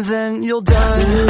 and then you'll die.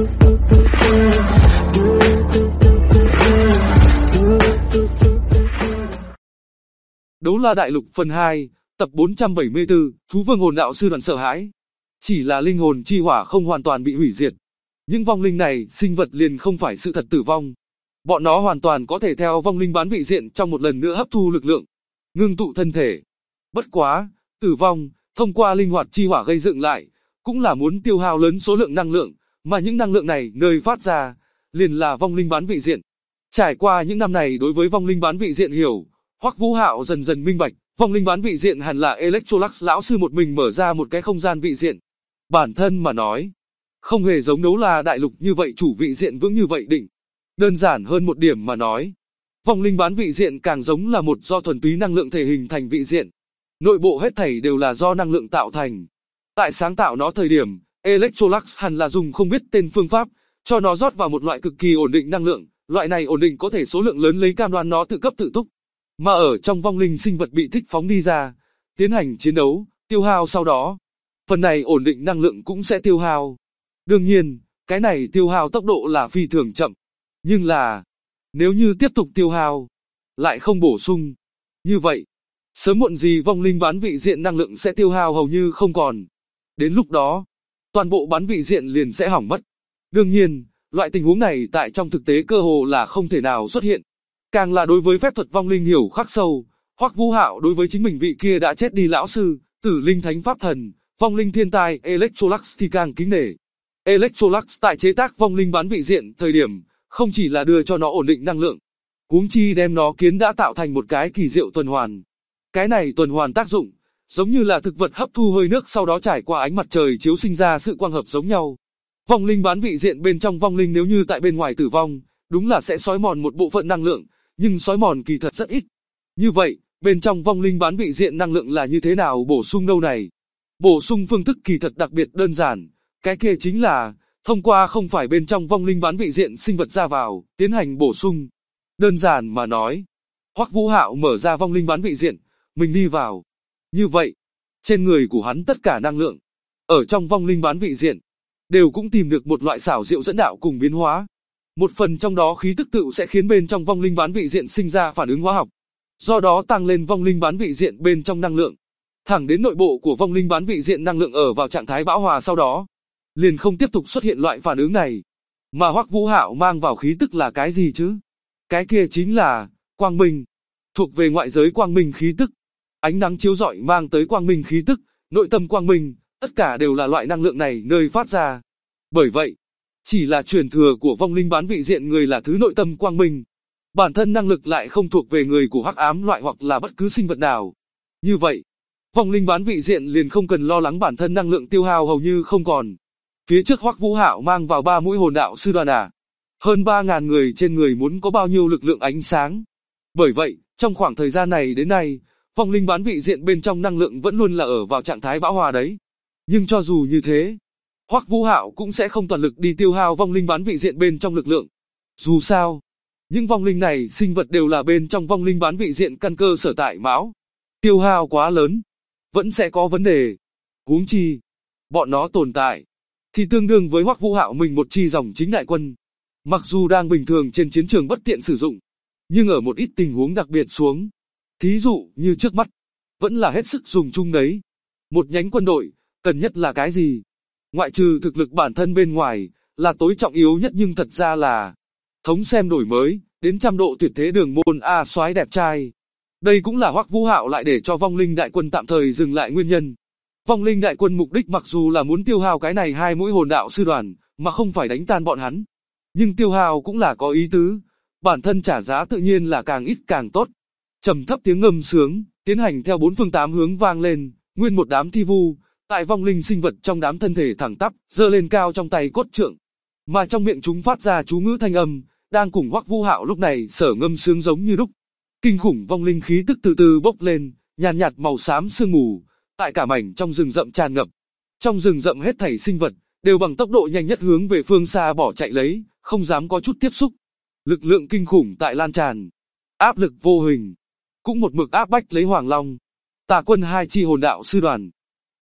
Đấu La Đại Lục phần 2, tập 474, Thú Vương Hồn Đạo Sư Đoàn sợ hãi. Chỉ là linh hồn chi hỏa không hoàn toàn bị hủy diệt. Những vong linh này, sinh vật liền không phải sự thật tử vong. Bọn nó hoàn toàn có thể theo vong linh bán vị diện trong một lần nữa hấp thu lực lượng, ngưng tụ thân thể. Bất quá, tử vong, thông qua linh hoạt chi hỏa gây dựng lại, cũng là muốn tiêu hao lớn số lượng năng lượng, mà những năng lượng này nơi phát ra, liền là vong linh bán vị diện. Trải qua những năm này đối với vong linh bán vị diện hiểu, Hoắc Vũ Hạo dần dần minh bạch, vong linh bán vị diện hẳn là Electrolux lão sư một mình mở ra một cái không gian vị diện. Bản thân mà nói, không hề giống Đấu La Đại Lục như vậy chủ vị diện vững như vậy định. Đơn giản hơn một điểm mà nói, vong linh bán vị diện càng giống là một do thuần túy năng lượng thể hình thành vị diện. Nội bộ hết thảy đều là do năng lượng tạo thành. Tại sáng tạo nó thời điểm, Electrolux hẳn là dùng không biết tên phương pháp, cho nó rót vào một loại cực kỳ ổn định năng lượng, loại này ổn định có thể số lượng lớn lấy cam đoan nó tự cấp tự túc. Mà ở trong vong linh sinh vật bị thích phóng đi ra, tiến hành chiến đấu, tiêu hao sau đó, phần này ổn định năng lượng cũng sẽ tiêu hao. Đương nhiên, cái này tiêu hao tốc độ là phi thường chậm. Nhưng là, nếu như tiếp tục tiêu hao, lại không bổ sung, như vậy, sớm muộn gì vong linh bán vị diện năng lượng sẽ tiêu hao hầu như không còn. Đến lúc đó, toàn bộ bán vị diện liền sẽ hỏng mất. Đương nhiên, loại tình huống này tại trong thực tế cơ hồ là không thể nào xuất hiện. Càng là đối với phép thuật vong linh hiểu khắc sâu, Hoắc Vũ Hạo đối với chính mình vị kia đã chết đi lão sư, Tử Linh Thánh Pháp Thần, vong linh thiên tài Electrolux thì càng kính nể. Electrolux tại chế tác vong linh bán vị diện thời điểm, không chỉ là đưa cho nó ổn định năng lượng, huống chi đem nó kiến đã tạo thành một cái kỳ diệu tuần hoàn. Cái này tuần hoàn tác dụng, giống như là thực vật hấp thu hơi nước sau đó trải qua ánh mặt trời chiếu sinh ra sự quang hợp giống nhau. Vong linh bán vị diện bên trong vong linh nếu như tại bên ngoài tử vong, đúng là sẽ xói mòn một bộ phận năng lượng, nhưng xói mòn kỳ thật rất ít. Như vậy, bên trong vong linh bán vị diện năng lượng là như thế nào bổ sung đâu này? Bổ sung phương thức kỳ thật đặc biệt đơn giản, cái kia chính là thông qua không phải bên trong vong linh bán vị diện sinh vật ra vào, tiến hành bổ sung. Đơn giản mà nói, Hoắc Vũ Hạo mở ra vong linh bán vị diện, mình đi vào. Như vậy, trên người của hắn tất cả năng lượng, ở trong vong linh bán vị diện, đều cũng tìm được một loại xảo diệu dẫn đạo cùng biến hóa. Một phần trong đó khí tức tự sẽ khiến bên trong vong linh bán vị diện sinh ra phản ứng hóa học. Do đó tăng lên vong linh bán vị diện bên trong năng lượng. Thẳng đến nội bộ của vong linh bán vị diện năng lượng ở vào trạng thái bão hòa sau đó, liền không tiếp tục xuất hiện loại phản ứng này. Mà Hoắc Vũ Hạo mang vào khí tức là cái gì chứ? Cái kia chính là quang minh, thuộc về ngoại giới quang minh khí tức. Ánh nắng chiếu rọi mang tới quang minh khí tức, nội tâm quang minh, tất cả đều là loại năng lượng này nơi phát ra. Bởi vậy, chỉ là truyền thừa của vong linh bán vị diện người là thứ nội tâm quang minh. Bản thân năng lực lại không thuộc về người của hắc ám loại hoặc là bất cứ sinh vật nào. Như vậy, vong linh bán vị diện liền không cần lo lắng bản thân năng lượng tiêu hao hầu như không còn. Phía trước Hoắc Vũ Hạo mang vào 3 mũi hồn đạo sư đoàn à. Hơn 3.000 người trên người muốn có bao nhiêu lực lượng ánh sáng. Bởi vậy, trong khoảng thời gian này đến nay, vong linh bán vị diện bên trong năng lượng vẫn luôn là ở vào trạng thái bão hòa đấy. Nhưng cho dù như thế, Hoắc Vũ Hạo cũng sẽ không toàn lực đi tiêu hao vong linh bán vị diện bên trong lực lượng. Dù sao, những vong linh này sinh vật đều là bên trong vong linh bán vị diện căn cơ sở tại mão. Tiêu hao quá lớn, vẫn sẽ có vấn đề. Huống chi, bọn nó tồn tại, thì tương đương với Hoắc Vũ Hạo mình một chi dòng chính đại quân. Mặc dù đang bình thường trên chiến trường bất tiện sử dụng, nhưng ở một ít tình huống đặc biệt xuống, thí dụ như trước mắt, vẫn là hết sức dùng chung đấy. Một nhánh quân đội, cần nhất là cái gì? Ngoại trừ thực lực bản thân bên ngoài, là tối trọng yếu nhất nhưng thật ra là thống xem đổi mới, đến 100 độ tuyệt thế đường môn A soái đẹp trai. Đây cũng là Hoắc Vũ Hạo lại để cho vong linh đại quân tạm thời dừng lại nguyên nhân. Vong linh đại quân mục đích mặc dù là muốn tiêu hao cái này 2 mũi hồn đạo sư đoàn, mà không phải đánh tan bọn hắn. Nhưng tiêu hao cũng là có ý tứ, bản thân trả giá tự nhiên là càng ít càng tốt. Trầm thấp tiếng ngâm sướng, tiến hành theo 4 phương 8 hướng vang lên, nguyên một đám thi vu, tại vong linh sinh vật trong đám thân thể thẳng tắp, giơ lên cao trong tay cốt trượng. Mà trong miệng chúng phát ra chú ngữ thanh âm, đang cùng Hoắc Vũ Hạo lúc này sở ngâm sướng giống như đúc. Kinh khủng vong linh khí tức từ từ bốc lên, nhàn nhạt màu xám sương mù, tại cả mảnh trong rừng rậm tràn ngập. Trong rừng rậm hết thảy sinh vật đều bằng tốc độ nhanh nhất hướng về phương xa bỏ chạy lấy, không dám có chút tiếp xúc. Lực lượng kinh khủng tại lan tràn, áp lực vô hình, cũng một mực áp bách lấy Hoàng Long. Tà quân 2 chi hồn đạo sư đoàn.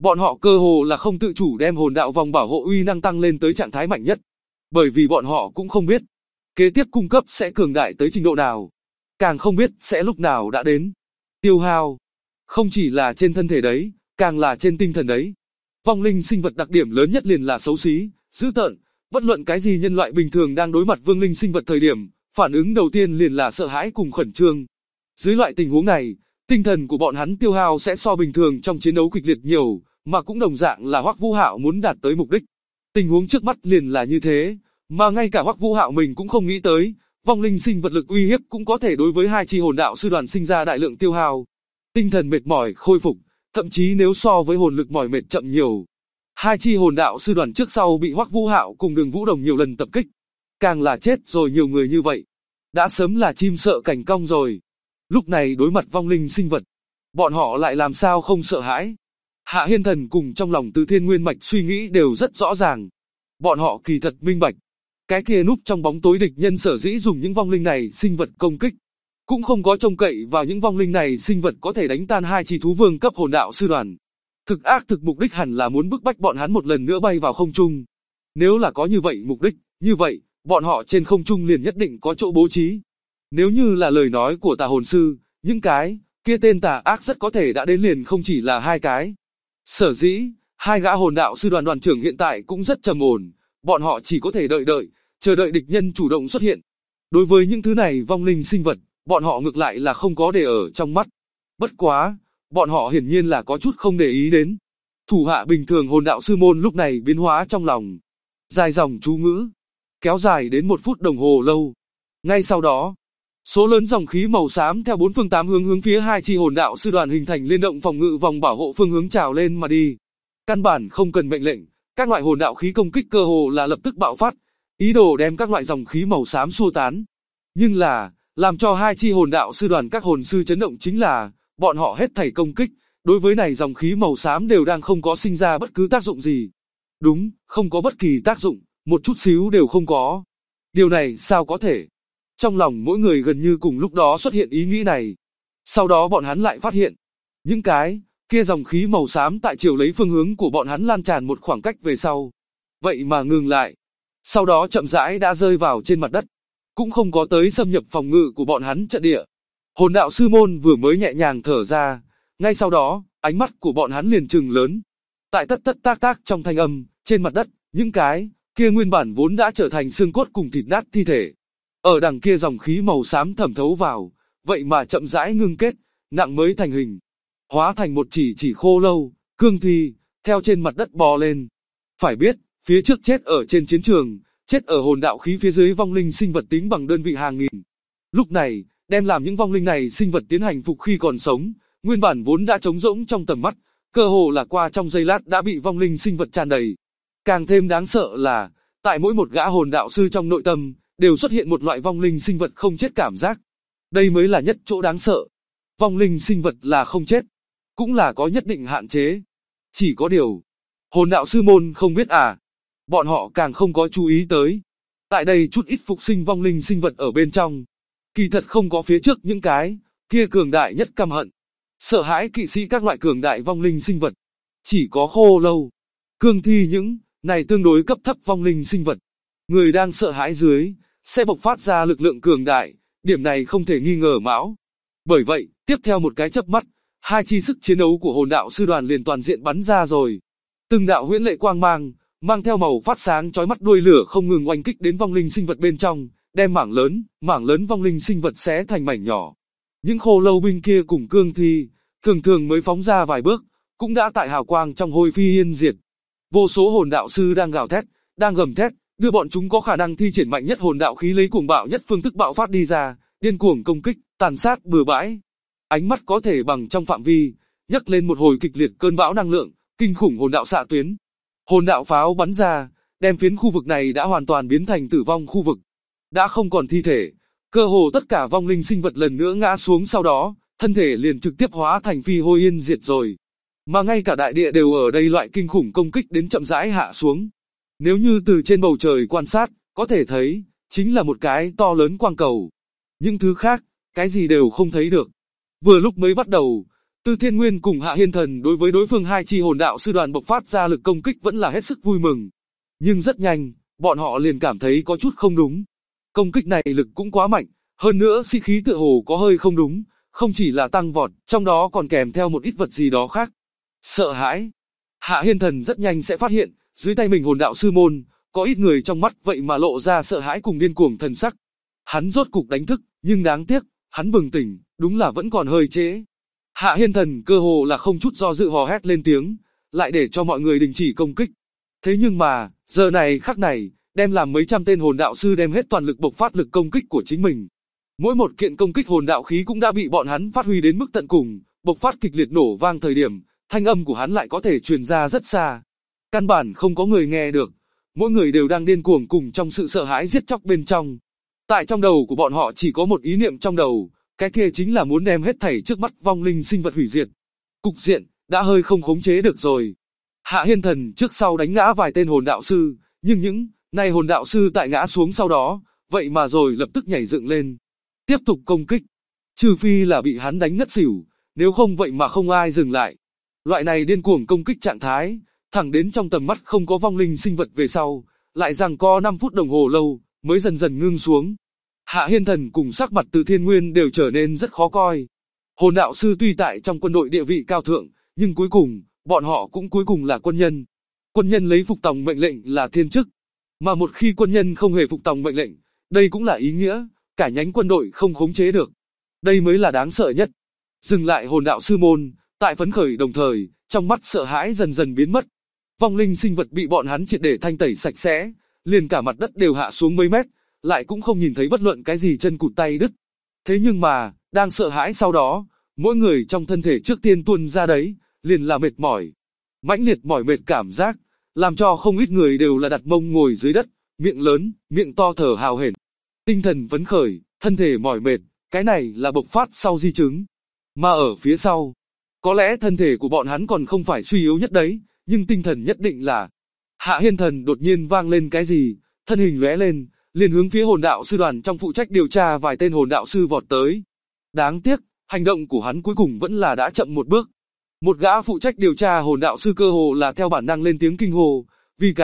Bọn họ cơ hồ là không tự chủ đem hồn đạo vòng bảo hộ uy năng tăng lên tới trạng thái mạnh nhất. Bởi vì bọn họ cũng không biết, kế tiếp cung cấp sẽ cường đại tới trình độ nào. Càng không biết sẽ lúc nào đã đến. Tiêu hao, không chỉ là trên thân thể đấy, càng là trên tinh thần đấy. Vong linh sinh vật đặc điểm lớn nhất liền là xấu xí, dữ tợn. Bất luận cái gì nhân loại bình thường đang đối mặt vương linh sinh vật thời điểm, phản ứng đầu tiên liền là sợ hãi cùng khẩn trương. Dưới loại tình huống này, tinh thần của bọn hắn tiêu hao sẽ so bình thường trong chiến đấu kịch liệt nhiều, mà cũng đồng dạng là Hoắc Vũ Hạo muốn đạt tới mục đích. Tình huống trước mắt liền là như thế, mà ngay cả Hoắc Vũ Hạo mình cũng không nghĩ tới, vong linh sinh vật lực uy hiếp cũng có thể đối với hai chi hồn đạo sư đoàn sinh ra đại lượng tiêu hao. Tinh thần mệt mỏi khôi phục, thậm chí nếu so với hồn lực mỏi mệt chậm nhiều. Hai chi hồn đạo sư đoàn trước sau bị Hoắc Vũ Hạo cùng Đường Vũ Đồng nhiều lần tập kích. Càng là chết rồi nhiều người như vậy. Đã sớm là chim sợ cảnh cong rồi. Lúc này đối mặt vong linh sinh vật, bọn họ lại làm sao không sợ hãi. Hạ Hiên Thần cùng trong lòng Từ Thiên Nguyên Mạch suy nghĩ đều rất rõ ràng. Bọn họ kỳ thật minh bạch. Cái kia núp trong bóng tối địch nhân sở dĩ dùng những vong linh này sinh vật công kích. Cũng không có trông cậy vào những vong linh này sinh vật có thể đánh tan hai chi thú vương cấp hồn đạo sư đoàn. Thực ác thực mục đích hẳn là muốn bức bách bọn hắn một lần nữa bay vào không trung. Nếu là có như vậy mục đích, như vậy, bọn họ trên không trung liền nhất định có chỗ bố trí. Nếu như là lời nói của tà hồn sư, những cái kia tên tà ác rất có thể đã đến liền không chỉ là hai cái. Sở dĩ, hai gã hồn đạo sư đoàn đoàn trưởng hiện tại cũng rất trầm ổn, bọn họ chỉ có thể đợi, chờ đợi địch nhân chủ động xuất hiện. Đối với những thứ này vong linh sinh vật, bọn họ ngược lại là không có để ở trong mắt. Bất quá, bọn họ hiển nhiên là có chút không để ý đến. Thủ hạ bình thường hồn đạo sư môn lúc này biến hóa trong lòng. Dài dòng chú ngữ, kéo dài đến 1 phút đồng hồ lâu. Ngay sau đó, số lớn dòng khí màu xám theo 4 phương 8 hướng phía hai chi hồn đạo sư đoàn hình thành liên động phòng ngự vòng bảo hộ phương hướng trào lên mà đi. Căn bản không cần mệnh lệnh, các loại hồn đạo khí công kích cơ hồ là lập tức bạo phát, ý đồ đem các loại dòng khí màu xám xua tán. Nhưng là, làm cho hai chi hồn đạo sư đoàn các hồn sư chấn động chính là, bọn họ hết thảy công kích, đối với này dòng khí màu xám đều đang không có sinh ra bất cứ tác dụng gì. Đúng, không có bất kỳ tác dụng, một chút xíu đều không có. Điều này sao có thể? Trong lòng mỗi người gần như cùng lúc đó xuất hiện ý nghĩ này. Sau đó bọn hắn lại phát hiện, những cái kia dòng khí màu xám tại chiều lấy phương hướng của bọn hắn lan tràn một khoảng cách về sau. Vậy mà ngừng lại. Sau đó chậm rãi đã rơi vào trên mặt đất. Cũng không có tới xâm nhập phòng ngự của bọn hắn trận địa. Hồn đạo sư môn vừa mới nhẹ nhàng thở ra, ngay sau đó, ánh mắt của bọn hắn liền trừng lớn. Tại tất tất tác tác trong thanh âm, trên mặt đất, những cái kia nguyên bản vốn đã trở thành xương cốt cùng thịt nát thi thể. Ở đằng kia dòng khí màu xám thẩm thấu vào, vậy mà chậm rãi ngưng kết, nặng mới thành hình. Hóa thành một chỉ khô lâu, cương thi, theo trên mặt đất bò lên. Phải biết, phía trước chết ở trên chiến trường, chết ở hồn đạo khí phía dưới vong linh sinh vật tính bằng đơn vị hàng nghìn. Lúc này, đem làm những vong linh này sinh vật tiến hành phục khi còn sống, nguyên bản vốn đã trống rỗng trong tầm mắt, cơ hồ là qua trong giây lát đã bị vong linh sinh vật tràn đầy. Càng thêm đáng sợ là, tại mỗi một gã hồn đạo sư trong nội tâm, đều xuất hiện một loại vong linh sinh vật không chết cảm giác. Đây mới là nhất chỗ đáng sợ. Vong linh sinh vật là không chết, cũng là có nhất định hạn chế. Chỉ có điều, hồn đạo sư môn không biết à. Bọn họ càng không có chú ý tới. Tại đây chút ít phục sinh vong linh sinh vật ở bên trong. Kỳ thật không có phía trước những cái kia cường đại nhất căm hận. Sợ hãi kỵ sĩ các loại cường đại vong linh sinh vật. Chỉ có khô lâu, cương thi những này tương đối cấp thấp vong linh sinh vật. Người đang sợ hãi dưới, sẽ bộc phát ra lực lượng cường đại, điểm này không thể nghi ngờ mão. Bởi vậy, tiếp theo một cái chớp mắt, hai chi sức chiến đấu của hồn đạo sư đoàn liền toàn diện bắn ra rồi. Từng đạo huyễn lệ quang mang theo màu phát sáng chói mắt đuôi lửa không ngừng oanh kích đến vong linh sinh vật bên trong, đem mảng lớn vong linh sinh vật xé thành mảnh nhỏ. Những khô lâu binh kia cùng cương thi, thường mới phóng ra vài bước, cũng đã tại hào quang trong hôi phi yên diệt. Vô số hồn đạo sư đang gào thét, đang gầm thét, đưa bọn chúng có khả năng thi triển mạnh nhất hồn đạo khí lấy cuồng bạo nhất phương thức bạo phát đi ra, điên cuồng công kích, tàn sát bừa bãi. Ánh mắt có thể bằng trong phạm vi, nhấc lên một hồi kịch liệt cơn bão năng lượng, kinh khủng hồn đạo xạ tuyến. Hồn đạo pháo bắn ra, đem phiến khu vực này đã hoàn toàn biến thành tử vong khu vực. Đã không còn thi thể, cơ hồ tất cả vong linh sinh vật lần nữa ngã xuống sau đó, thân thể liền trực tiếp hóa thành phi hôi yên diệt rồi. Mà ngay cả đại địa đều ở đây loại kinh khủng công kích đến chậm rãi hạ xuống. Nếu như từ trên bầu trời quan sát, có thể thấy, chính là một cái to lớn quang cầu. Những thứ khác, cái gì đều không thấy được. Vừa lúc mới bắt đầu, Từ Thiên Nguyên cùng Hạ Hiên Thần đối với đối phương hai chi hồn đạo sư đoàn bộc phát ra lực công kích vẫn là hết sức vui mừng. Nhưng rất nhanh, bọn họ liền cảm thấy có chút không đúng. Công kích này lực cũng quá mạnh, hơn nữa sĩ khí tựa hồ có hơi không đúng, không chỉ là tăng vọt, trong đó còn kèm theo một ít vật gì đó khác. Sợ hãi. Hạ Hiên Thần rất nhanh sẽ phát hiện, dưới tay mình hồn đạo sư môn, có ít người trong mắt vậy mà lộ ra sợ hãi cùng điên cuồng thần sắc. Hắn rốt cục đánh thức, nhưng đáng tiếc, hắn bừng tỉnh, đúng là vẫn còn hơi trễ. Hạ Hiên Thần cơ hồ là không chút do dự hò hét lên tiếng, lại để cho mọi người đình chỉ công kích. Thế nhưng mà, giờ này khắc này, đem làm mấy trăm tên hồn đạo sư đem hết toàn lực bộc phát lực công kích của chính mình. Mỗi một kiện công kích hồn đạo khí cũng đã bị bọn hắn phát huy đến mức tận cùng, bộc phát kịch liệt nổ vang thời điểm, thanh âm của hắn lại có thể truyền ra rất xa. Căn bản không có người nghe được, mỗi người đều đang điên cuồng cùng trong sự sợ hãi giết chóc bên trong. Tại trong đầu của bọn họ chỉ có một ý niệm trong đầu, cái kia chính là muốn đem hết thảy trước mắt vong linh sinh vật hủy diệt. Cục diện đã hơi không khống chế được rồi. Hạ Hiên Thần trước sau đánh ngã vài tên hồn đạo sư, nhưng những này hồn đạo sư tại ngã xuống sau đó, vậy mà rồi lập tức nhảy dựng lên, tiếp tục công kích. Trừ phi là bị hắn đánh ngất xỉu, nếu không vậy mà không ai dừng lại. Loại này điên cuồng công kích trạng thái, thẳng đến trong tầm mắt không có vong linh sinh vật về sau, lại giằng co 5 phút đồng hồ lâu, mới dần dần ngưng xuống. Hạ Hiên Thần cùng sắc mặt Từ Thiên Nguyên đều trở nên rất khó coi. Hồn đạo sư tuy tại trong quân đội địa vị cao thượng, nhưng cuối cùng, bọn họ cũng cuối cùng là quân nhân. Quân nhân lấy phục tòng mệnh lệnh là thiên chức. Mà một khi quân nhân không hề phục tòng mệnh lệnh, đây cũng là ý nghĩa, cả nhánh quân đội không khống chế được. Đây mới là đáng sợ nhất. Dừng lại hồn đạo sư môn, tại phấn khởi đồng thời, trong mắt sợ hãi dần dần biến mất. Vong linh sinh vật bị bọn hắn triệt để thanh tẩy sạch sẽ, liền cả mặt đất đều hạ xuống mấy mét, lại cũng không nhìn thấy bất luận cái gì chân cụt tay đứt. Thế nhưng mà, đang sợ hãi sau đó, mỗi người trong thân thể trước tiên tuôn ra đấy, liền là mệt mỏi. Mãnh liệt mỏi mệt cảm giác, làm cho không ít người đều là đặt mông ngồi dưới đất, miệng lớn, miệng to thở hào hển. Tinh thần phấn khởi, thân thể mỏi mệt, cái này là bộc phát sau di chứng. Mà ở phía sau, có lẽ thân thể của bọn hắn còn không phải suy yếu nhất đấy, nhưng tinh thần nhất định là. Hạ Hiên Thần đột nhiên vang lên cái gì, thân hình lóe lên, liền hướng phía hồn đạo sư đoàn trong phụ trách điều tra vài tên hồn đạo sư vọt tới. Đáng tiếc, hành động của hắn cuối cùng vẫn là đã chậm một bước. Một gã phụ trách điều tra hồn đạo sư cơ hồ là theo bản năng lên tiếng kinh hô, vì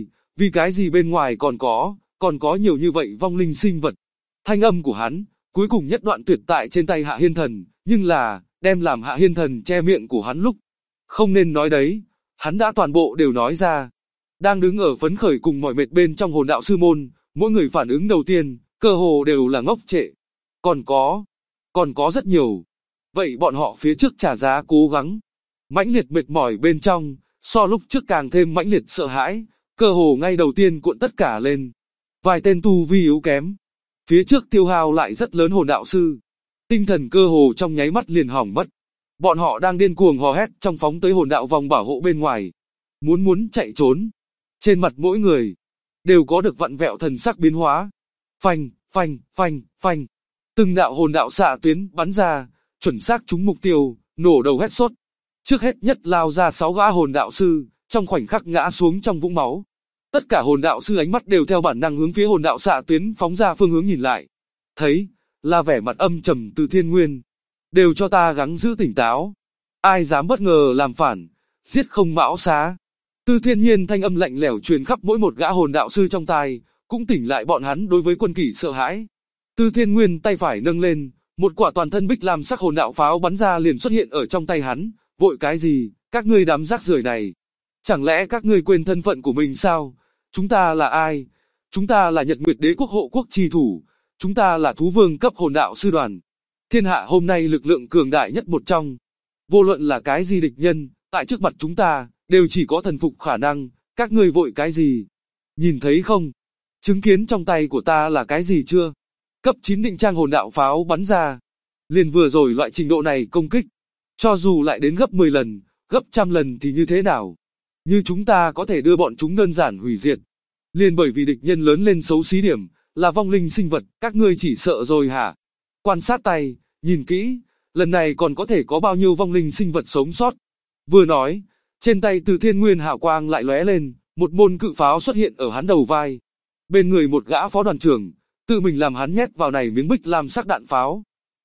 cái gì bên ngoài còn có nhiều như vậy vong linh sinh vật. Thanh âm của hắn, cuối cùng nhất đoạn tuyệt tại trên tay Hạ Hiên Thần, nhưng là, đem làm Hạ Hiên Thần che miệng của hắn lúc. Không nên nói đấy, hắn đã toàn bộ đều nói ra. Đang đứng ở phấn khởi cùng mỏi mệt bên trong hồn đạo sư môn, mỗi người phản ứng đầu tiên, cơ hồ đều là ngốc trệ. Còn có rất nhiều. Vậy bọn họ phía trước trả giá cố gắng. Mãnh liệt mệt mỏi bên trong, so lúc trước càng thêm mãnh liệt sợ hãi, cơ hồ ngay đầu tiên cuộn tất cả lên. Vài tên tu vi yếu kém. Phía trước tiêu hao lại rất lớn hồn đạo sư. Tinh thần cơ hồ trong nháy mắt liền hỏng mất. Bọn họ đang điên cuồng hò hét trong phóng tới hồn đạo vòng bảo hộ bên ngoài. Muốn chạy trốn. Trên mặt mỗi người, đều có được vặn vẹo thần sắc biến hóa. Phanh, phanh, phanh, phanh. Từng đạo hồn đạo xạ tuyến bắn ra, chuẩn xác trúng mục tiêu, nổ đầu hét sốt. Trước hết nhất lao ra 6 gã hồn đạo sư, trong khoảnh khắc ngã xuống trong vũng máu. Tất cả hồn đạo sư ánh mắt đều theo bản năng hướng phía hồn đạo xạ tuyến phóng ra phương hướng nhìn lại. Thấy, là vẻ mặt âm trầm Từ Thiên Nguyên. Đều cho ta gắng giữ tỉnh táo. Ai dám bất ngờ làm phản, giết không mão xá. Từ Thiên Nhiên thanh âm lạnh lẽo truyền khắp mỗi một gã hồn đạo sư trong tai, cũng tỉnh lại bọn hắn đối với quân kỷ sợ hãi. Từ Thiên Nguyên tay phải nâng lên, một quả toàn thân bích lam sắc hồn đạo pháo bắn ra liền xuất hiện ở trong tay hắn. Vội cái gì, các ngươi đám rác rưởi này? Chẳng lẽ các ngươi quên thân phận của mình sao? Chúng ta là ai? Chúng ta là Nhật Nguyệt Đế quốc hộ quốc chi thủ. Chúng ta là thú vương cấp hồn đạo sư đoàn. Thiên hạ hôm nay lực lượng cường đại nhất một trong. Vô luận là cái gì địch nhân, tại trước mặt chúng ta, đều chỉ có thần phục khả năng. Các ngươi vội cái gì? Nhìn thấy không? Chứng kiến trong tay của ta là cái gì chưa? Cấp 9 định trang hồn đạo pháo bắn ra. Liền vừa rồi loại trình độ này công kích. Cho dù lại đến gấp 10 lần, gấp trăm lần thì như thế nào? Như chúng ta có thể đưa bọn chúng đơn giản hủy diệt. Liền bởi vì địch nhân lớn lên xấu xí điểm, là vong linh sinh vật, các ngươi chỉ sợ rồi hả? Quan sát tay, nhìn kỹ, lần này còn có thể có bao nhiêu vong linh sinh vật sống sót? Vừa nói, trên tay Từ Thiên Nguyên hào quang lại lóe lên, một môn cự pháo xuất hiện ở hắn đầu vai. Bên người một gã phó đoàn trưởng, tự mình làm hắn nhét vào này miếng bích làm sắc đạn pháo.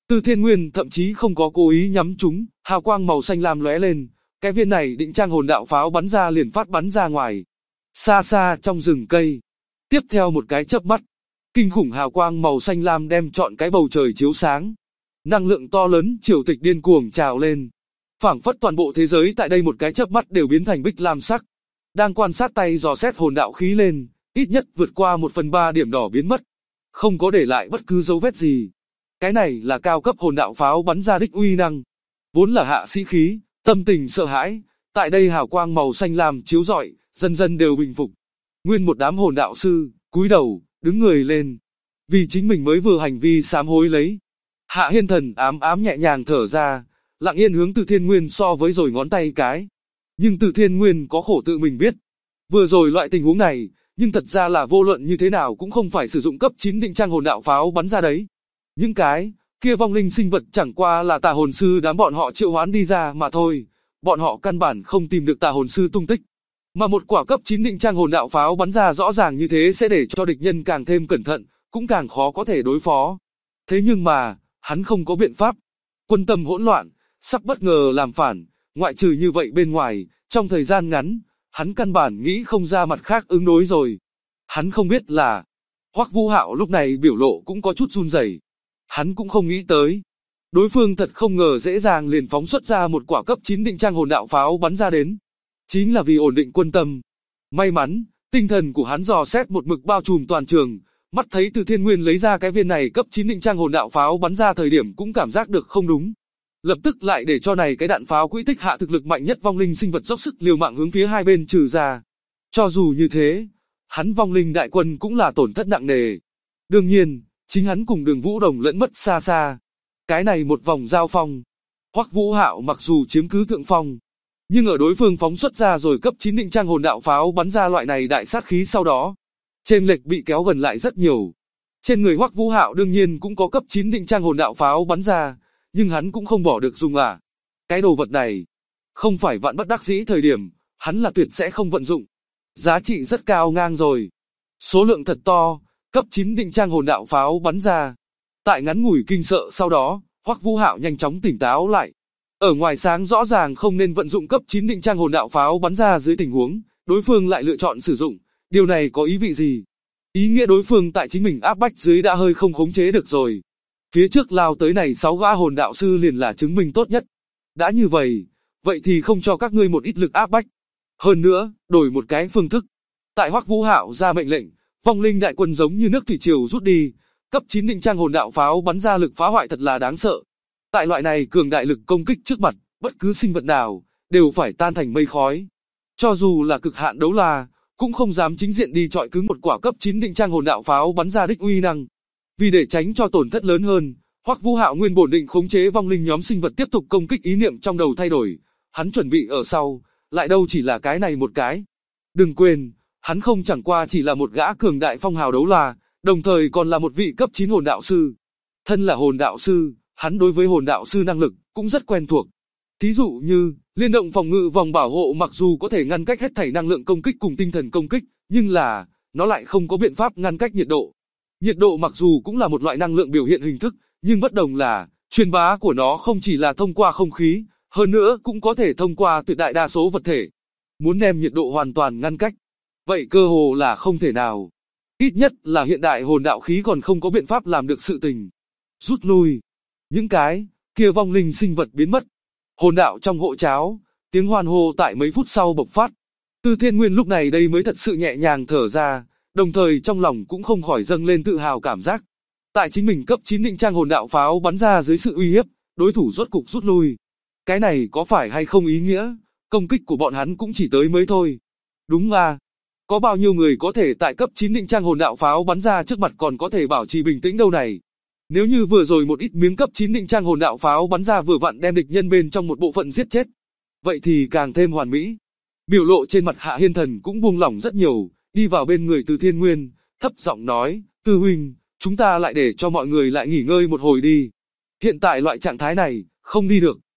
Từ Thiên Nguyên thậm chí không có cố ý nhắm chúng, hào quang màu xanh lam lóe lên, cái viên này định trang hồn đạo pháo bắn ra liền phát bắn ra ngoài. Xa xa trong rừng cây. Tiếp theo một cái chớp mắt, kinh khủng hào quang màu xanh lam đem trọn cái bầu trời chiếu sáng. Năng lượng to lớn triều tịch điên cuồng trào lên. Phảng phất toàn bộ thế giới tại đây một cái chớp mắt đều biến thành bích lam sắc. Đang quan sát tay dò xét hồn đạo khí lên, ít nhất vượt qua 1/3 điểm đỏ biến mất. Không có để lại bất cứ dấu vết gì. Cái này là cao cấp hồn đạo pháo bắn ra đích uy năng. Vốn là hạ sĩ khí, tâm tình sợ hãi, tại đây hào quang màu xanh lam chiếu rọi, dần dần đều bình phục. Nguyên một đám hồn đạo sư, cúi đầu, đứng người lên. Vì chính mình mới vừa hành vi sám hối lấy. Hạ Hiên Thần ám ám nhẹ nhàng thở ra, lặng yên hướng Từ Thiên Nguyên so với rồi ngón tay cái. Nhưng Từ Thiên Nguyên có khổ tự mình biết. Vừa rồi loại tình huống này, nhưng thật ra là vô luận như thế nào cũng không phải sử dụng cấp 9 định trang hồn đạo pháo bắn ra đấy. Những cái kia vong linh sinh vật chẳng qua là tà hồn sư đám bọn họ triệu hoán đi ra mà thôi. Bọn họ căn bản không tìm được tà hồn sư tung tích. Mà một quả cấp 9 định trang hồn đạo pháo bắn ra rõ ràng như thế sẽ để cho địch nhân càng thêm cẩn thận, cũng càng khó có thể đối phó. Thế nhưng mà, hắn không có biện pháp. Quân tâm hỗn loạn, sắp bất ngờ làm phản, ngoại trừ như vậy bên ngoài, trong thời gian ngắn, hắn căn bản nghĩ không ra mặt khác ứng đối rồi. Hắn không biết là, Hoắc Vũ Hạo lúc này biểu lộ cũng có chút run rẩy. Hắn cũng không nghĩ tới. Đối phương thật không ngờ dễ dàng liền phóng xuất ra một quả cấp 9 định trang hồn đạo pháo bắn ra đến. Chính là vì ổn định quân tâm. May mắn, tinh thần của hắn dò xét một mực bao trùm toàn trường, mắt thấy Từ Thiên Nguyên lấy ra cái viên này cấp 9 định trang hồn đạo pháo bắn ra thời điểm cũng cảm giác được không đúng. Lập tức lại để cho này cái đạn pháo quỹ tích hạ thực lực mạnh nhất vong linh sinh vật dốc sức liều mạng hướng phía hai bên trừ ra. Cho dù như thế, hắn vong linh đại quân cũng là tổn thất nặng nề. Đương nhiên, chính hắn cùng Đường Vũ Đồng lẫn mất xa xa. Cái này một vòng giao phong, Hoắc Vũ Hạo mặc dù chiếm cứ thượng phong, nhưng ở đối phương phóng xuất ra rồi cấp 9 định trang hồn đạo pháo bắn ra loại này đại sát khí sau đó, chênh lệch bị kéo gần lại rất nhiều. Trên người Hoắc Vũ Hạo đương nhiên cũng có cấp 9 định trang hồn đạo pháo bắn ra, nhưng hắn cũng không bỏ được dùng à. Cái đồ vật này, không phải vạn bất đắc dĩ thời điểm, hắn là tuyệt sẽ không vận dụng. Giá trị rất cao ngang rồi. Số lượng thật to, cấp 9 định trang hồn đạo pháo bắn ra. Tại ngắn ngủi kinh sợ sau đó, Hoắc Vũ Hạo nhanh chóng tỉnh táo lại. Ở ngoài sáng rõ ràng không nên vận dụng cấp 9 định trang hồn đạo pháo bắn ra dưới tình huống, đối phương lại lựa chọn sử dụng, điều này có ý vị gì? Ý nghĩa đối phương tại chính mình áp bách dưới đã hơi không khống chế được rồi. Phía trước lao tới này 6 gã hồn đạo sư liền là chứng minh tốt nhất. Đã như vậy, vậy thì không cho các ngươi một ít lực áp bách. Hơn nữa, đổi một cái phương thức. Tại Hoắc Vũ Hạo ra mệnh lệnh, vong linh đại quân giống như nước thủy triều rút đi, cấp 9 định trang hồn đạo pháo bắn ra lực phá hoại thật là đáng sợ. Tại loại này cường đại lực công kích trước mặt, bất cứ sinh vật nào đều phải tan thành mây khói. Cho dù là cực hạn đấu la, cũng không dám chính diện đi chọi cứng một quả cấp 9 định trang hồn đạo pháo bắn ra đích uy năng. Vì để tránh cho tổn thất lớn hơn, Hoắc Vũ Hạo nguyên bổn định khống chế vong linh nhóm sinh vật tiếp tục công kích ý niệm trong đầu thay đổi, hắn chuẩn bị ở sau, lại đâu chỉ là cái này một cái. Đừng quên, hắn không chẳng qua chỉ là một gã cường đại phong hào đấu la, đồng thời còn là một vị cấp 9 hồn đạo sư. Thân là hồn đạo sư, hắn đối với hồn đạo sư năng lực cũng rất quen thuộc. Thí dụ như, liên động phòng ngự vòng bảo hộ mặc dù có thể ngăn cách hết thảy năng lượng công kích cùng tinh thần công kích, nhưng là, nó lại không có biện pháp ngăn cách nhiệt độ. Nhiệt độ mặc dù cũng là một loại năng lượng biểu hiện hình thức, nhưng bất đồng là, truyền bá của nó không chỉ là thông qua không khí, hơn nữa cũng có thể thông qua tuyệt đại đa số vật thể. Muốn đem nhiệt độ hoàn toàn ngăn cách, vậy cơ hồ là không thể nào. Ít nhất là hiện đại hồn đạo khí còn không có biện pháp làm được sự tình. Rút lui. Những cái kia vong linh sinh vật biến mất. Hồn đạo trong hộ cháo, tiếng hoan hô tại mấy phút sau bộc phát. Từ Thiên Nguyên lúc này đây mới thật sự nhẹ nhàng thở ra, đồng thời trong lòng cũng không khỏi dâng lên tự hào cảm giác. Tại chính mình cấp 9 định trang hồn đạo pháo bắn ra dưới sự uy hiếp, đối thủ rốt cục rút lui. Cái này có phải hay không ý nghĩa, công kích của bọn hắn cũng chỉ tới mới thôi. Đúng à, có bao nhiêu người có thể tại cấp 9 định trang hồn đạo pháo bắn ra trước mặt còn có thể bảo trì bình tĩnh đâu này. Nếu như vừa rồi một ít miếng cấp 9 định trang hồn đạo pháo bắn ra vừa vặn đem địch nhân bên trong một bộ phận giết chết, vậy thì càng thêm hoàn mỹ. Biểu lộ trên mặt Hạ Hiên Thần cũng buông lỏng rất nhiều, đi vào bên người Từ Thiên Nguyên, thấp giọng nói, Từ huynh, chúng ta lại để cho mọi người lại nghỉ ngơi một hồi đi. Hiện tại loại trạng thái này, không đi được.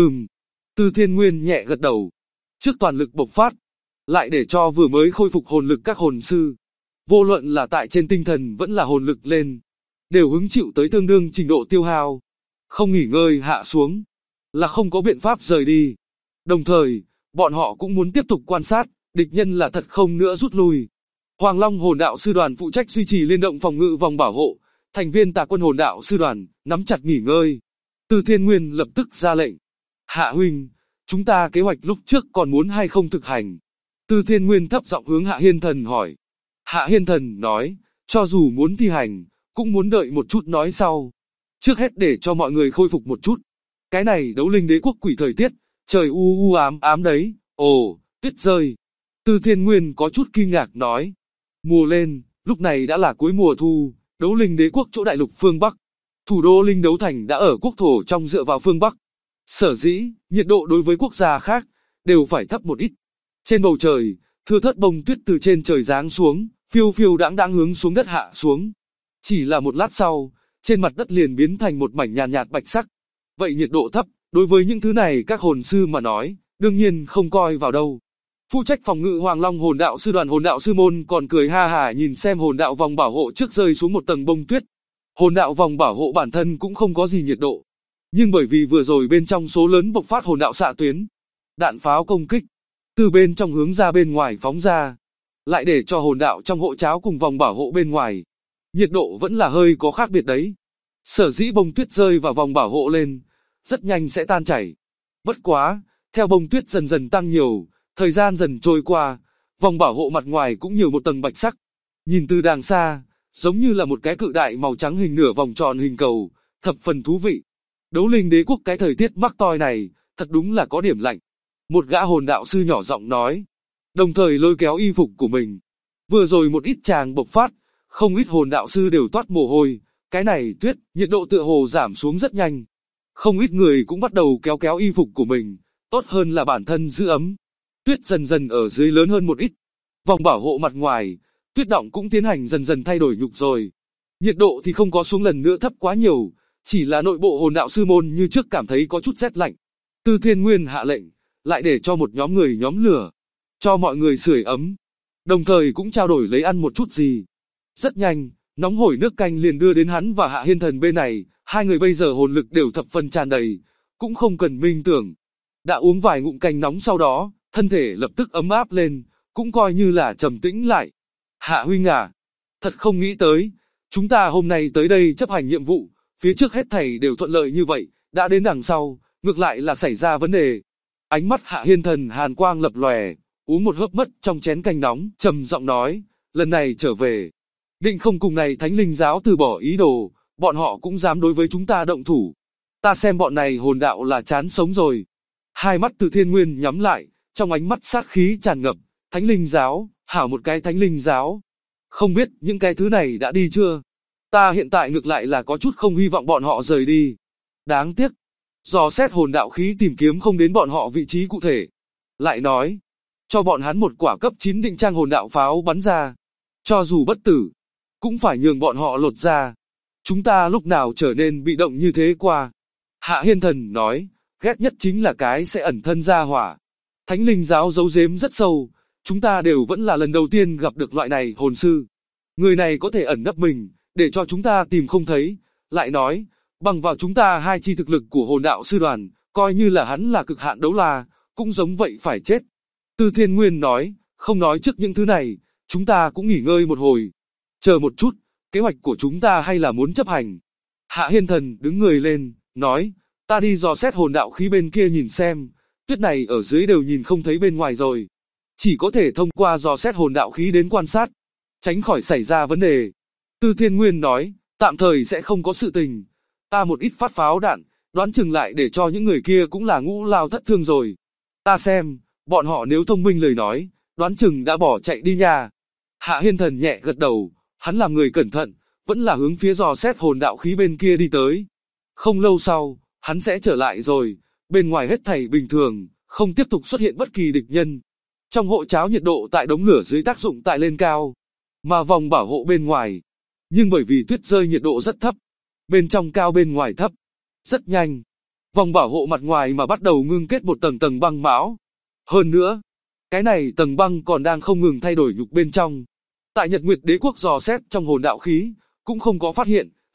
Từ Thiên Nguyên nhẹ gật đầu. Trước toàn lực bộc phát, lại để cho vừa mới khôi phục hồn lực các hồn sư. Vô luận là tại trên tinh thần vẫn là hồn lực lên, đều hứng chịu tới tương đương trình độ tiêu hao. không nghỉ ngơi hạ xuống, là không có biện pháp rời đi. Đồng thời, bọn họ cũng muốn tiếp tục quan sát, địch nhân là thật không nữa rút lui. Hoàng Long Hồn Đạo Sư Đoàn phụ trách duy trì liên động phòng ngự vòng bảo hộ, thành viên Tà Quân Hồn Đạo Sư Đoàn, nắm chặt nghỉ ngơi. Từ Thiên Nguyên lập tức ra lệnh. Hạ huynh, chúng ta kế hoạch lúc trước còn muốn hay không thực hành? Từ Thiên Nguyên thấp giọng hướng Hạ Hiên Thần hỏi. Hạ Hiên Thần nói, cho dù muốn thi hành, cũng muốn đợi một chút nói sau. Trước hết để cho mọi người khôi phục một chút. Cái này Đấu Linh Đế Quốc quỷ thời tiết, trời u ám ám đấy, ồ, tuyết rơi. Từ Thiên Nguyên có chút kinh ngạc nói. Mùa lên, lúc này đã là cuối mùa thu, Đấu Linh Đế Quốc chỗ đại lục phương Bắc. Thủ đô Linh Đấu Thành đã ở quốc thổ trong dựa vào phương Bắc. Sở dĩ, nhiệt độ đối với quốc gia khác, đều phải thấp một ít. Trên bầu trời, thưa thớt bông tuyết từ trên trời giáng xuống, phiêu phiêu đãng đãng hướng xuống đất hạ xuống. Chỉ là một lát sau, trên mặt đất liền biến thành một mảnh nhàn nhạt bạch sắc. Vậy nhiệt độ thấp, đối với những thứ này các hồn sư mà nói, đương nhiên không coi vào đâu. Phụ trách phòng ngự Hoàng Long Hồn Đạo Sư Đoàn Hồn Đạo Sư Môn còn cười ha hả nhìn xem hồn đạo vòng bảo hộ trước rơi xuống một tầng bông tuyết. Hồn đạo vòng bảo hộ bản thân cũng không có gì nhiệt độ. Nhưng bởi vì vừa rồi bên trong số lớn bộc phát hồn đạo xạ tuyến, đạn pháo công kích, từ bên trong hướng ra bên ngoài phóng ra, lại để cho hồn đạo trong hộ cháo cùng vòng bảo hộ bên ngoài. Nhiệt độ vẫn là hơi có khác biệt đấy. Sở dĩ bông tuyết rơi vào vòng bảo hộ lên, rất nhanh sẽ tan chảy. Bất quá, theo bông tuyết dần dần tăng nhiều, thời gian dần trôi qua, vòng bảo hộ mặt ngoài cũng nhiều một tầng bạch sắc. Nhìn từ đàng xa, giống như là một cái cự đại màu trắng hình nửa vòng tròn hình cầu, thập phần thú vị. Đấu Linh Đế Quốc cái thời tiết mắc toi này, thật đúng là có điểm lạnh. Một gã hồn đạo sư nhỏ giọng nói, đồng thời lôi kéo y phục của mình. Vừa rồi một ít tràng bộc phát, không ít hồn đạo sư đều toát mồ hôi, cái này tuyết, nhiệt độ tựa hồ giảm xuống rất nhanh. Không ít người cũng bắt đầu kéo kéo y phục của mình, tốt hơn là bản thân giữ ấm. Tuyết dần dần ở dưới lớn hơn một ít. Vòng bảo hộ mặt ngoài, tuyết động cũng tiến hành dần dần thay đổi nhục rồi. Nhiệt độ thì không có xuống lần nữa thấp quá nhiều, chỉ là nội bộ hồn đạo sư môn như trước cảm thấy có chút rét lạnh. Từ Thiên Nguyên hạ lệnh, lại để cho một nhóm người nhóm lửa, cho mọi người sưởi ấm, đồng thời cũng trao đổi lấy ăn một chút gì. Rất nhanh, nóng hổi nước canh liền đưa đến hắn và Hạ Hiên Thần bên này, hai người bây giờ hồn lực đều thập phần tràn đầy, cũng không cần minh tưởng. Đã uống vài ngụm canh nóng sau đó, thân thể lập tức ấm áp lên, cũng coi như là trầm tĩnh lại. Hạ huynh à, thật không nghĩ tới, chúng ta hôm nay tới đây chấp hành nhiệm vụ, phía trước hết thảy đều thuận lợi như vậy, đã đến đằng sau, ngược lại là xảy ra vấn đề. Ánh mắt Hạ Hiên Thần hàn quang lập lòe, uống một hớp mất trong chén canh nóng, trầm giọng nói, lần này trở về, định không cùng này Thánh Linh giáo từ bỏ ý đồ, bọn họ cũng dám đối với chúng ta động thủ. Ta xem bọn này hồn đạo là chán sống rồi. Hai mắt Từ Thiên Nguyên nhắm lại, trong ánh mắt sát khí tràn ngập, Thánh Linh giáo, hảo một cái Thánh Linh giáo. Không biết những cái thứ này đã đi chưa? Ta hiện tại ngược lại là có chút không hy vọng bọn họ rời đi. Đáng tiếc, dò xét hồn đạo khí tìm kiếm không đến bọn họ vị trí cụ thể. Lại nói, cho bọn hắn một quả cấp 9 định trang hồn đạo pháo bắn ra. Cho dù bất tử, cũng phải nhường bọn họ lột ra. Chúng ta lúc nào trở nên bị động như thế qua. Hạ Hiên Thần nói, ghét nhất chính là cái sẽ ẩn thân ra hỏa. Thánh Linh giáo giấu giếm rất sâu, chúng ta đều vẫn là lần đầu tiên gặp được loại này hồn sư. Người này có thể ẩn nấp mình, để cho chúng ta tìm không thấy. Lại nói, bằng vào chúng ta hai chi thực lực của hồn đạo sư đoàn, coi như là hắn là cực hạn đấu la, cũng giống vậy phải chết. Từ Thiên Nguyên nói, không nói trước những thứ này, chúng ta cũng nghỉ ngơi một hồi. Chờ một chút, kế hoạch của chúng ta hay là muốn chấp hành. Hạ Hiên Thần đứng người lên, nói, ta đi dò xét hồn đạo khí bên kia nhìn xem, tuyết này ở dưới đều nhìn không thấy bên ngoài rồi. Chỉ có thể thông qua dò xét hồn đạo khí đến quan sát, tránh khỏi xảy ra vấn đề. Từ Thiên Nguyên nói, tạm thời sẽ không có sự tình. Ta một ít phát pháo đạn, đoán chừng lại để cho những người kia cũng là ngũ lao thất thương rồi. Ta xem, bọn họ nếu thông minh lời nói, đoán chừng đã bỏ chạy đi nha. Hạ Hiên Thần nhẹ gật đầu, hắn làm người cẩn thận, vẫn là hướng phía dò xét hồn đạo khí bên kia đi tới. Không lâu sau, hắn sẽ trở lại rồi, bên ngoài hết thảy bình thường, không tiếp tục xuất hiện bất kỳ địch nhân. Trong hộ cháo nhiệt độ tại đống lửa dưới tác dụng tại lên cao, mà vòng bảo hộ bên ngoài. Nhưng bởi vì tuyết rơi nhiệt độ rất thấp, bên trong cao bên ngoài thấp. Rất nhanh, vòng bảo hộ mặt ngoài mà bắt đầu ngưng kết một tầng tầng băng mão. Hơn nữa, cái này tầng băng còn đang không ngừng thay đổi nhục bên trong. Tại Nhật Nguyệt Đế Quốc dò xét trong hồn đạo khí, cũng không có phát hiện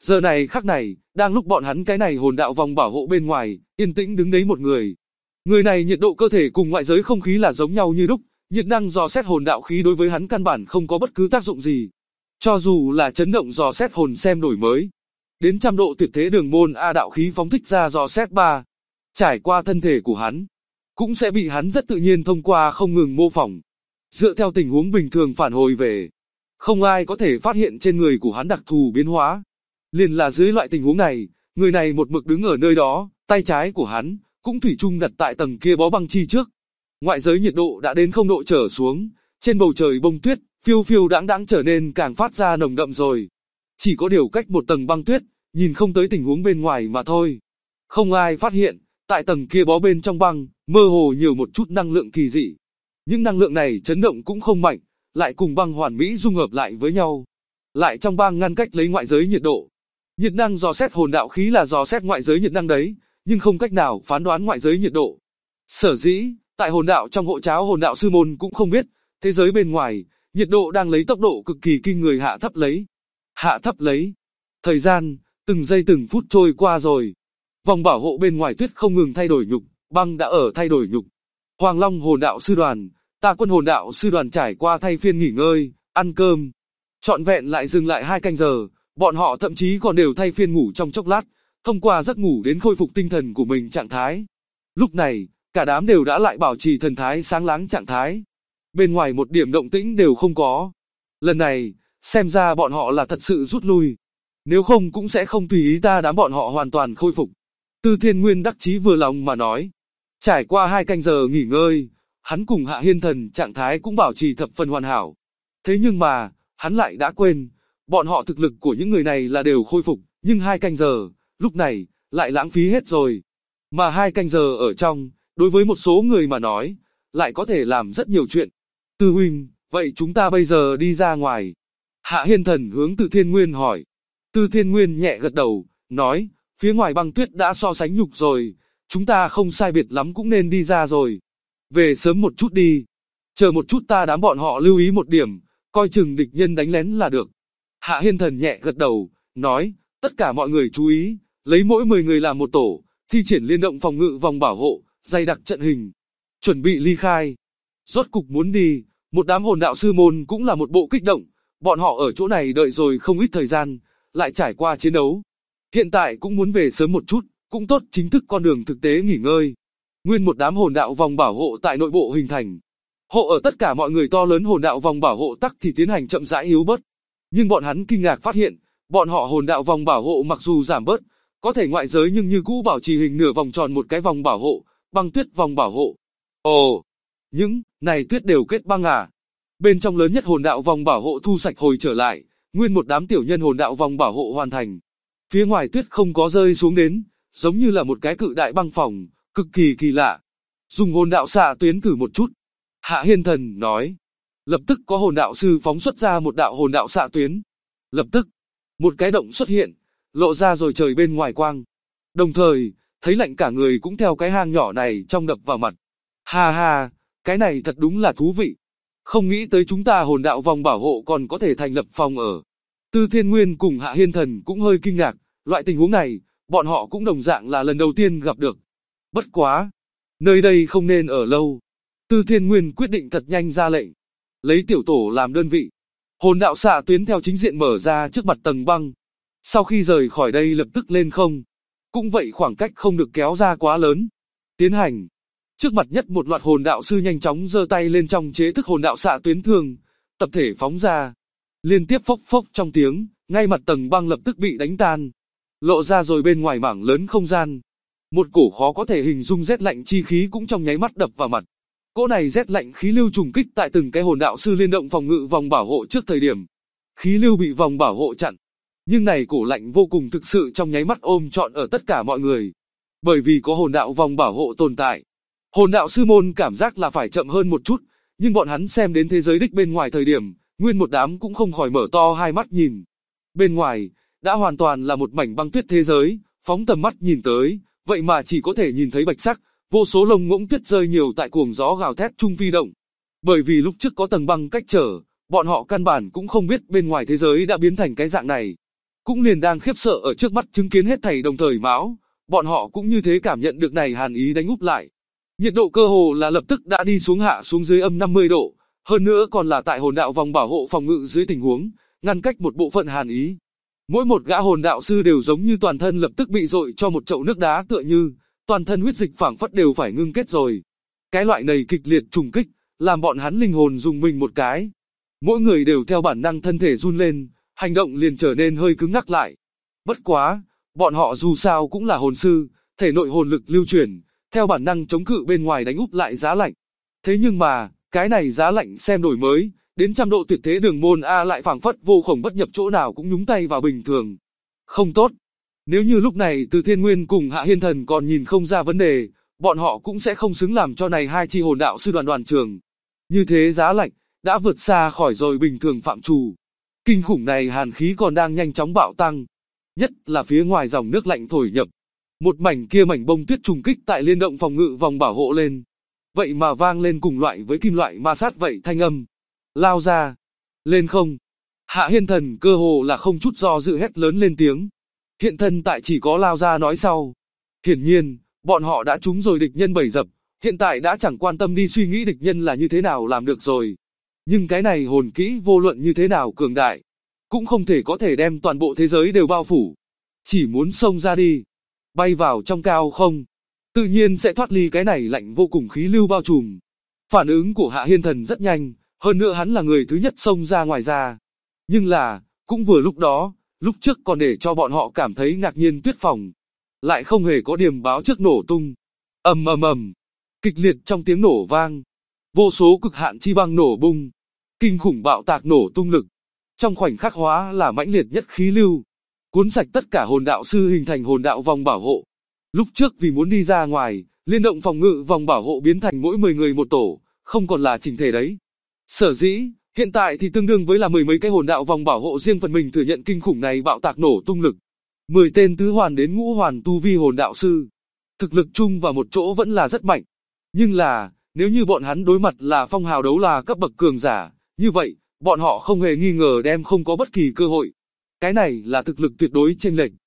Giờ này khắc này, đang lúc bọn hắn cái này hồn đạo vòng bảo hộ bên ngoài, yên tĩnh đứng đấy một người. Người này nhiệt độ cơ thể cùng ngoại giới không khí là giống nhau như đúc, nhiệt năng dò xét hồn đạo khí đối với hắn căn bản không có bất cứ tác dụng gì. Cho dù là chấn động dò xét hồn xem đổi mới, đến 100 độ tuyệt thế đường môn A đạo khí phóng thích ra dò xét 3, trải qua thân thể của hắn, cũng sẽ bị hắn rất tự nhiên thông qua không ngừng mô phỏng. Dựa theo tình huống bình thường phản hồi về, không ai có thể phát hiện trên người của hắn đặc thù biến hóa. Liền là dưới loại tình huống này, người này một mực đứng ở nơi đó, tay trái của hắn cũng thủy chung đặt tại tầng kia bó băng chi trước. Ngoại giới nhiệt độ đã đến 0 độ trở xuống, trên bầu trời bông tuyết phiêu phiêu đãng đãng trở nên càng phát ra nồng đậm rồi. Chỉ có điều cách một tầng băng tuyết, nhìn không tới tình huống bên ngoài mà thôi. Không ai phát hiện, tại tầng kia bó bên trong băng, mơ hồ nhiều một chút năng lượng kỳ dị. Những năng lượng này chấn động cũng không mạnh, lại cùng băng hoàn mỹ dung hợp lại với nhau. Lại trong băng ngăn cách lấy ngoại giới nhiệt độ. Nhiệt năng dò xét hồn đạo khí là dò xét ngoại giới nhiệt năng đấy, nhưng không cách nào phán đoán ngoại giới nhiệt độ. Sở dĩ, tại hồn đạo trong hộ cháo hồn đạo sư môn cũng không biết, thế giới bên ngoài, nhiệt độ đang lấy tốc độ cực kỳ kinh người hạ thấp lấy. Hạ thấp lấy. Thời gian, từng giây từng phút trôi qua rồi. Vòng bảo hộ bên ngoài tuyết không ngừng thay đổi nhục, băng đã ở thay đổi nhục. Hoàng Long hồn đạo sư đoàn, Tà Quân hồn đạo sư đoàn trải qua thay phiên nghỉ ngơi, ăn cơm. Trọn vẹn lại dừng lại 2 canh giờ, bọn họ thậm chí còn đều thay phiên ngủ trong chốc lát, thông qua giấc ngủ đến khôi phục tinh thần của mình trạng thái. Lúc này, cả đám đều đã lại bảo trì thần thái sáng láng trạng thái. Bên ngoài một điểm động tĩnh đều không có. Lần này, xem ra bọn họ là thật sự rút lui. Nếu không cũng sẽ không tùy ý ta đám bọn họ hoàn toàn khôi phục. Tư Thiên Nguyên đắc chí vừa lòng mà nói. Trải qua 2 canh giờ nghỉ ngơi, hắn cùng Hạ Hiên Thần trạng thái cũng bảo trì thập phần hoàn hảo. Thế nhưng mà, hắn lại đã quên, bọn họ thực lực của những người này là đều khôi phục, nhưng 2 canh giờ, lúc này, lại lãng phí hết rồi. Mà 2 canh giờ ở trong, đối với một số người mà nói, lại có thể làm rất nhiều chuyện. Tư huynh, vậy chúng ta bây giờ đi ra ngoài. Hạ Hiên Thần hướng Tư Thiên Nguyên hỏi. Tư Thiên Nguyên nhẹ gật đầu, nói, phía ngoài băng tuyết đã so sánh nhục rồi, chúng ta không sai biệt lắm cũng nên đi ra rồi. Về sớm một chút đi. Chờ một chút ta đám bọn họ lưu ý một điểm, coi chừng địch nhân đánh lén là được. Hạ Hiên Thần nhẹ gật đầu, nói, tất cả mọi người chú ý, lấy mỗi 10 người làm một tổ, thi triển liên động phòng ngự vòng bảo hộ, dày đặc trận hình. Chuẩn bị ly khai. Rốt cục muốn đi, một đám hồn đạo sư môn cũng là một bộ kích động, bọn họ ở chỗ này đợi rồi không ít thời gian, lại trải qua chiến đấu. Hiện tại cũng muốn về sớm một chút, cũng tốt chính thức con đường thực tế nghỉ ngơi. Nguyên một đám hồn đạo vòng bảo hộ tại nội bộ hình thành. Hộ ở tất cả mọi người to lớn hồn đạo vòng bảo hộ tắc thì tiến hành chậm rãi yếu bớt. Nhưng bọn hắn kinh ngạc phát hiện, bọn họ hồn đạo vòng bảo hộ mặc dù giảm bớt, có thể ngoại giới nhưng như cũ bảo trì hình nửa vòng tròn một cái vòng bảo hộ, băng tuyết vòng bảo hộ. Ồ, những này tuyết đều kết băng à? Bên trong lớn nhất hồn đạo vòng bảo hộ thu sạch hồi trở lại, nguyên một đám tiểu nhân hồn đạo vòng bảo hộ hoàn thành. Phía ngoài tuyết không có rơi xuống đến, giống như là một cái cự đại băng phòng, cực kỳ kỳ lạ. Dùng hồn đạo xạ tuyến thử một chút. Hạ Hiên Thần nói. Lập tức có hồn đạo sư phóng xuất ra một đạo hồn đạo xạ tuyến. Lập tức, một cái động xuất hiện, lộ ra rồi trời bên ngoài quang. Đồng thời, thấy lạnh cả người cũng theo cái hang nhỏ này trong đập vào mặt. Ha ha, cái này thật đúng là thú vị. Không nghĩ tới chúng ta hồn đạo vòng bảo hộ còn có thể thành lập phòng ở. Tư Thiên Nguyên cùng Hạ Hiên Thần cũng hơi kinh ngạc, loại tình huống này, bọn họ cũng đồng dạng là lần đầu tiên gặp được. Bất quá, nơi đây không nên ở lâu. Tư Thiên Nguyên quyết định thật nhanh ra lệnh, lấy tiểu tổ làm đơn vị. Hồn đạo xạ tuyến theo chính diện mở ra trước mặt tầng băng. Sau khi rời khỏi đây lập tức lên không. Cũng vậy khoảng cách không được kéo ra quá lớn. Tiến hành. Trước mặt nhất một loạt hồn đạo sư nhanh chóng giơ tay lên trong chế thức hồn đạo xạ tuyến thường, tập thể phóng ra. Liên tiếp phốc phốc trong tiếng, ngay mặt tầng băng lập tức bị đánh tan. Lộ ra rồi bên ngoài mảng lớn không gian. Một cổ khó có thể hình dung rét lạnh chi khí cũng trong nháy mắt đập vào mặt. Cỗ này rét lạnh khí lưu trùng kích tại từng cái hồn đạo sư liên động phòng ngự vòng bảo hộ trước thời điểm. Khí lưu bị vòng bảo hộ chặn. Nhưng này cổ lạnh vô cùng thực sự trong nháy mắt ôm trọn ở tất cả mọi người. Bởi vì có hồn đạo vòng bảo hộ tồn tại. Hồn đạo sư môn cảm giác là phải chậm hơn một chút, nhưng bọn hắn xem đến thế giới đích bên ngoài thời điểm, nguyên một đám cũng không khỏi mở to hai mắt nhìn. Bên ngoài, đã hoàn toàn là một mảnh băng tuyết thế giới, phóng tầm mắt nhìn tới, vậy mà chỉ có thể nhìn thấy bạch sắc, vô số lông ngỗng tuyết rơi nhiều tại cuồng gió gào thét trung phi động. Bởi vì lúc trước có tầng băng cách trở, bọn họ căn bản cũng không biết bên ngoài thế giới đã biến thành cái dạng này. cũng liền đang khiếp sợ ở trước mắt chứng kiến hết thảy đồng thời máu, bọn họ cũng như thế cảm nhận được này hàn ý đánh úp lại. Nhiệt độ cơ hồ là lập tức đã đi xuống hạ xuống dưới âm 50 độ, hơn nữa còn là tại hồn đạo vòng bảo hộ phòng ngự dưới tình huống, ngăn cách một bộ phận hàn ý. Mỗi một gã hồn đạo sư đều giống như toàn thân lập tức bị dội cho một chậu nước đá tựa như, toàn thân huyết dịch phảng phất đều phải ngưng kết rồi. Cái loại này kịch liệt trùng kích, làm bọn hắn linh hồn dùng mình một cái. Mỗi người đều theo bản năng thân thể run lên, hành động liền trở nên hơi cứng ngắc lại. Bất quá, bọn họ dù sao cũng là hồn sư, thể nội hồn lực lưu chuyển, theo bản năng chống cự bên ngoài đánh úp lại giá lạnh. Thế nhưng mà, cái này giá lạnh xem đổi mới, đến 100 độ tuyệt thế đường môn A lại phảng phất vô khổng bất nhập chỗ nào cũng nhúng tay vào bình thường. Không tốt. Nếu như lúc này Từ Thiên Nguyên cùng Hạ Hiên Thần còn nhìn không ra vấn đề, bọn họ cũng sẽ không xứng làm cho này hai chi hồn đạo sư đoàn trường. Như thế giá lạnh, đã vượt xa khỏi rồi bình thường phạm trù. Kinh khủng này hàn khí còn đang nhanh chóng bạo tăng. Nhất là phía ngoài dòng nước lạnh thổi nhập. Một mảnh kia mảnh bông tuyết trùng kích tại liên động phòng ngự vòng bảo hộ lên. Vậy mà vang lên cùng loại với kim loại ma sát vậy thanh âm. Lao ra. Lên không. Hạ Hiên Thần cơ hồ là không chút do dự hét lớn lên tiếng. Hiện thân tại chỉ có lao ra nói sau. Hiển nhiên, bọn họ đã trúng rồi địch nhân bẫy dập, hiện tại đã chẳng quan tâm đi suy nghĩ địch nhân là như thế nào làm được rồi. Nhưng cái này hồn kỹ vô luận như thế nào cường đại, cũng không thể có thể đem toàn bộ thế giới đều bao phủ. Chỉ muốn xông ra đi, bay vào trong cao không, tự nhiên sẽ thoát ly cái này lạnh vô cùng khí lưu bao trùm. Phản ứng của Hạ Hiên Thần rất nhanh, hơn nữa hắn là người thứ nhất xông ra ngoài ra. Nhưng là, cũng vừa lúc đó, lúc trước còn để cho bọn họ cảm thấy ngạc nhiên tuyết phòng, lại không hề có điểm báo trước nổ tung. Ầm ầm ầm, kịch liệt trong tiếng nổ vang, vô số cực hạn chi băng nổ bung, kinh khủng bạo tạc nổ tung lực, trong khoảnh khắc hóa là mãnh liệt nhất khí lưu, cuốn sạch tất cả hồn đạo sư hình thành hồn đạo vòng bảo hộ. Lúc trước vì muốn đi ra ngoài, liên động phòng ngự vòng bảo hộ biến thành mỗi 10 người một tổ, không còn là chỉnh thể đấy. Sở dĩ, hiện tại thì tương đương với là 10 mấy cái hồn đạo vòng bảo hộ riêng phần mình thừa nhận kinh khủng này bạo tạc nổ tung lực. 10 tên tứ hoàn đến ngũ hoàn tu vi hồn đạo sư. Thực lực chung vào một chỗ vẫn là rất mạnh. Nhưng là, nếu như bọn hắn đối mặt là phong hào đấu là cấp bậc cường giả, như vậy, bọn họ không hề nghi ngờ đem không có bất kỳ cơ hội. Cái này là thực lực tuyệt đối chênh lệch.